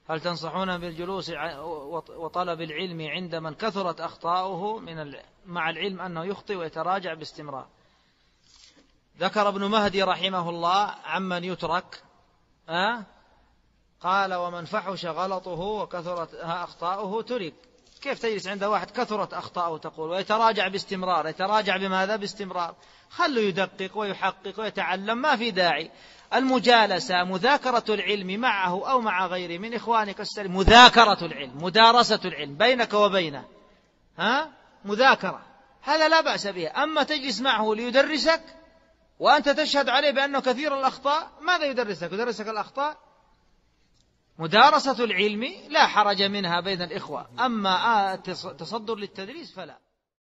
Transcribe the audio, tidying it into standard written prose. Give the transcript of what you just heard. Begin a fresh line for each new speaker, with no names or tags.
هل تنصحون بالجلوس وطلب العلم عند من كثرت أخطاؤه مع العلم أنه يخطئ ويتراجع باستمرار؟ ذكر ابن مهدي رحمه الله عمن يترك قال ومن فحش غلطه وكثرت أخطاؤه ترك. كيف تجلس عند واحد كثرت أخطاؤه تقول ويتراجع باستمرار؟ يتراجع بماذا باستمرار؟ خلوا يدقق ويحقق ويتعلم، ما في داعي. المجالسة مذاكرة العلم معه أو مع غيره من إخوانك السلم، مذاكرة العلم مدارسة العلم بينك وبينه مذاكرة، هذا لا بأس به. أما تجلس معه ليدرسك وأنت تشهد عليه بأنه كثير الأخطاء، ماذا يدرسك؟ يدرسك الأخطاء؟ مدارسة العلم لا حرج منها بين الإخوة، أما تصدر للتدريس فلا.